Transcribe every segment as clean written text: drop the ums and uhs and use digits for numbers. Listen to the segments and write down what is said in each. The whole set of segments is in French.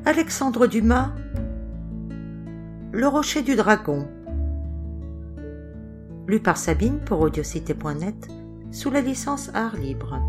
Alexandre Dumas, Le rocher du dragon. Lu par Sabine pour audiocité.net sous la licence Art Libre.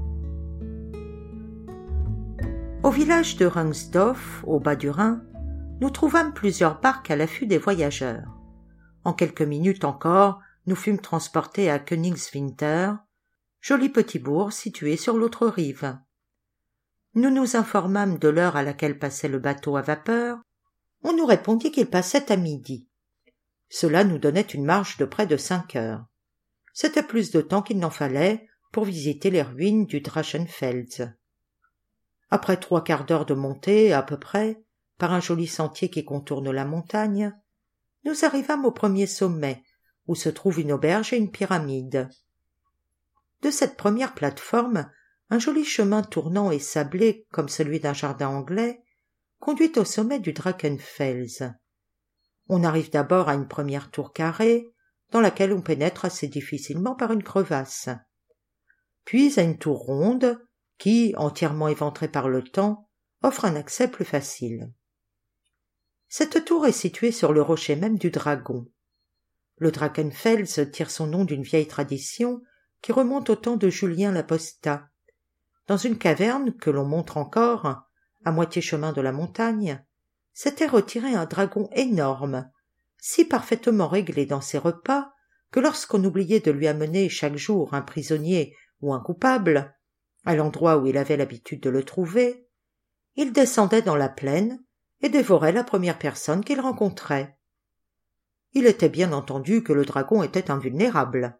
Au village de Rungsdorf, au bas du Rhin, nous trouvâmes plusieurs barques à l'affût des voyageurs. En quelques minutes encore, nous fûmes transportés à Königswinter, joli petit bourg situé sur l'autre rive. Nous nous informâmes de l'heure à laquelle passait le bateau à vapeur. On nous répondit qu'il passait à midi. Cela nous donnait une marche de près de 5 heures. C'était plus de temps qu'il n'en fallait pour visiter les ruines du Drachenfels. Après 3/4 d'heure de montée, à peu près, par un joli sentier qui contourne la montagne, nous arrivâmes au premier sommet, où se trouve une auberge et une pyramide. De cette première plateforme, un joli chemin tournant et sablé comme celui d'un jardin anglais conduit au sommet du Drachenfels. On arrive d'abord à une première tour carrée, dans laquelle on pénètre assez difficilement par une crevasse. Puis à une tour ronde, qui, entièrement éventrée par le temps, offre un accès plus facile. Cette tour est située sur le rocher même du dragon. Le Drachenfels tire son nom d'une vieille tradition qui remonte au temps de Julien l'Apostat. Dans une caverne que l'on montre encore, à moitié chemin de la montagne, s'était retiré un dragon énorme, si parfaitement réglé dans ses repas que lorsqu'on oubliait de lui amener chaque jour un prisonnier ou un coupable, à l'endroit où il avait l'habitude de le trouver, il descendait dans la plaine et dévorait la première personne qu'il rencontrait. Il était bien entendu que le dragon était invulnérable.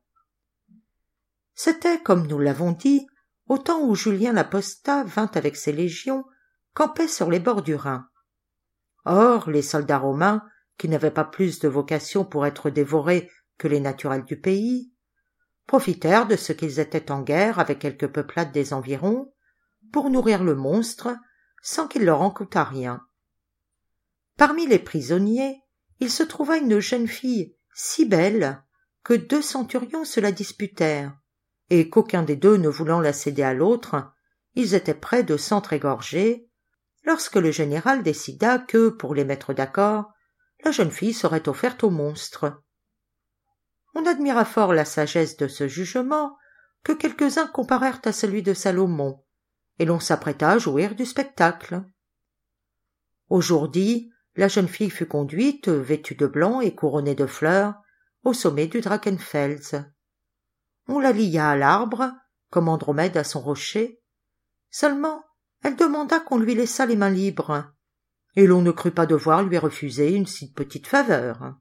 C'était, comme nous l'avons dit, au temps où Julien l'Apostat vint avec ses légions camper sur les bords du Rhin. Or, les soldats romains, qui n'avaient pas plus de vocation pour être dévorés que les naturels du pays, profitèrent de ce qu'ils étaient en guerre avec quelques peuplades des environs pour nourrir le monstre sans qu'il leur en coûtât rien. Parmi les prisonniers, il se trouva une jeune fille si belle que 2 centurions se la disputèrent, et qu'aucun des 2 ne voulant la céder à l'autre, ils étaient près de s'entr'égorger, lorsque le général décida que, pour les mettre d'accord, la jeune fille serait offerte au monstre. On admira fort la sagesse de ce jugement, que quelques-uns comparèrent à celui de Salomon, et l'on s'apprêta à jouir du spectacle. Au jour dit, la jeune fille fut conduite, vêtue de blanc et couronnée de fleurs, au sommet du Drachenfels. On la lia à l'arbre, comme Andromède à son rocher. Seulement, elle demanda qu'on lui laissât les mains libres, et l'on ne crut pas devoir lui refuser une si petite faveur.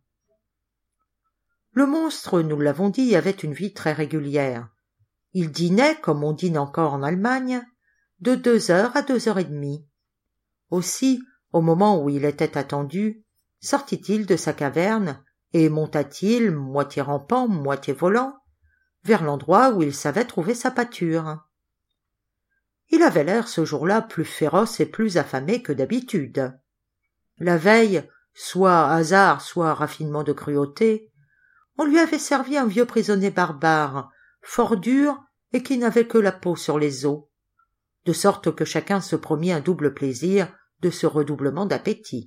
Le monstre, nous l'avons dit, avait une vie très régulière. Il dînait, comme on dîne encore en Allemagne, de 2 heures à 2 heures et demie. Aussi, au moment où il était attendu, sortit-il de sa caverne et monta-t-il, moitié rampant, moitié volant, vers l'endroit où il savait trouver sa pâture. Il avait l'air ce jour-là plus féroce et plus affamé que d'habitude. La veille, soit hasard, soit raffinement de cruauté, on lui avait servi un vieux prisonnier barbare, fort dur et qui n'avait que la peau sur les os, de sorte que chacun se promit un double plaisir de ce redoublement d'appétit.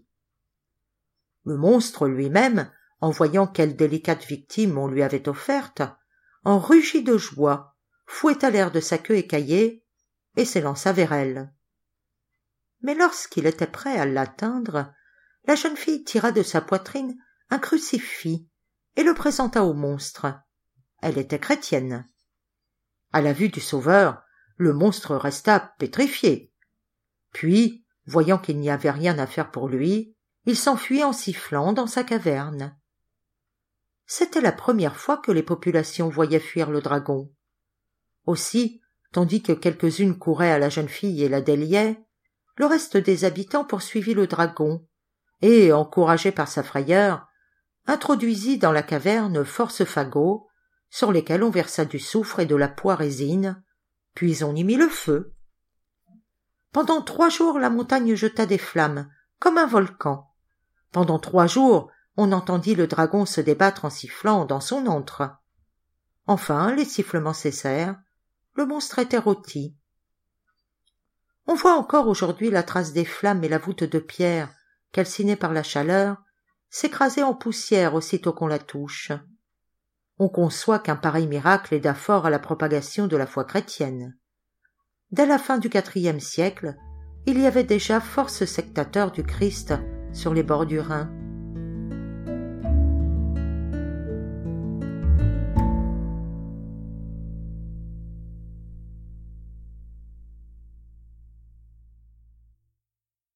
Le monstre lui-même, en voyant quelle délicate victime on lui avait offerte, en rugit de joie, fouetta l'air de sa queue écaillée et s'élança vers elle. Mais lorsqu'il était prêt à l'atteindre, la jeune fille tira de sa poitrine un crucifix et le présenta au monstre. Elle était chrétienne. À la vue du sauveur, le monstre resta pétrifié. Puis, voyant qu'il n'y avait rien à faire pour lui, il s'enfuit en sifflant dans sa caverne. C'était la première fois que les populations voyaient fuir le dragon. Aussi, tandis que quelques-unes couraient à la jeune fille et la déliaient, le reste des habitants poursuivit le dragon, et, encouragé par sa frayeur, introduisit dans la caverne force fagots, sur lesquels on versa du soufre et de la poix-résine, puis on y mit le feu. Pendant 3 jours, la montagne jeta des flammes, comme un volcan. Pendant 3 jours, on entendit le dragon se débattre en sifflant dans son antre. Enfin, les sifflements cessèrent, le monstre était rôti. On voit encore aujourd'hui la trace des flammes et la voûte de pierre, calcinée par la chaleur, s'écraser en poussière aussitôt qu'on la touche. On conçoit qu'un pareil miracle aida fort à la propagation de la foi chrétienne. Dès la fin du IVe siècle, il y avait déjà force sectateurs du Christ sur les bords du Rhin.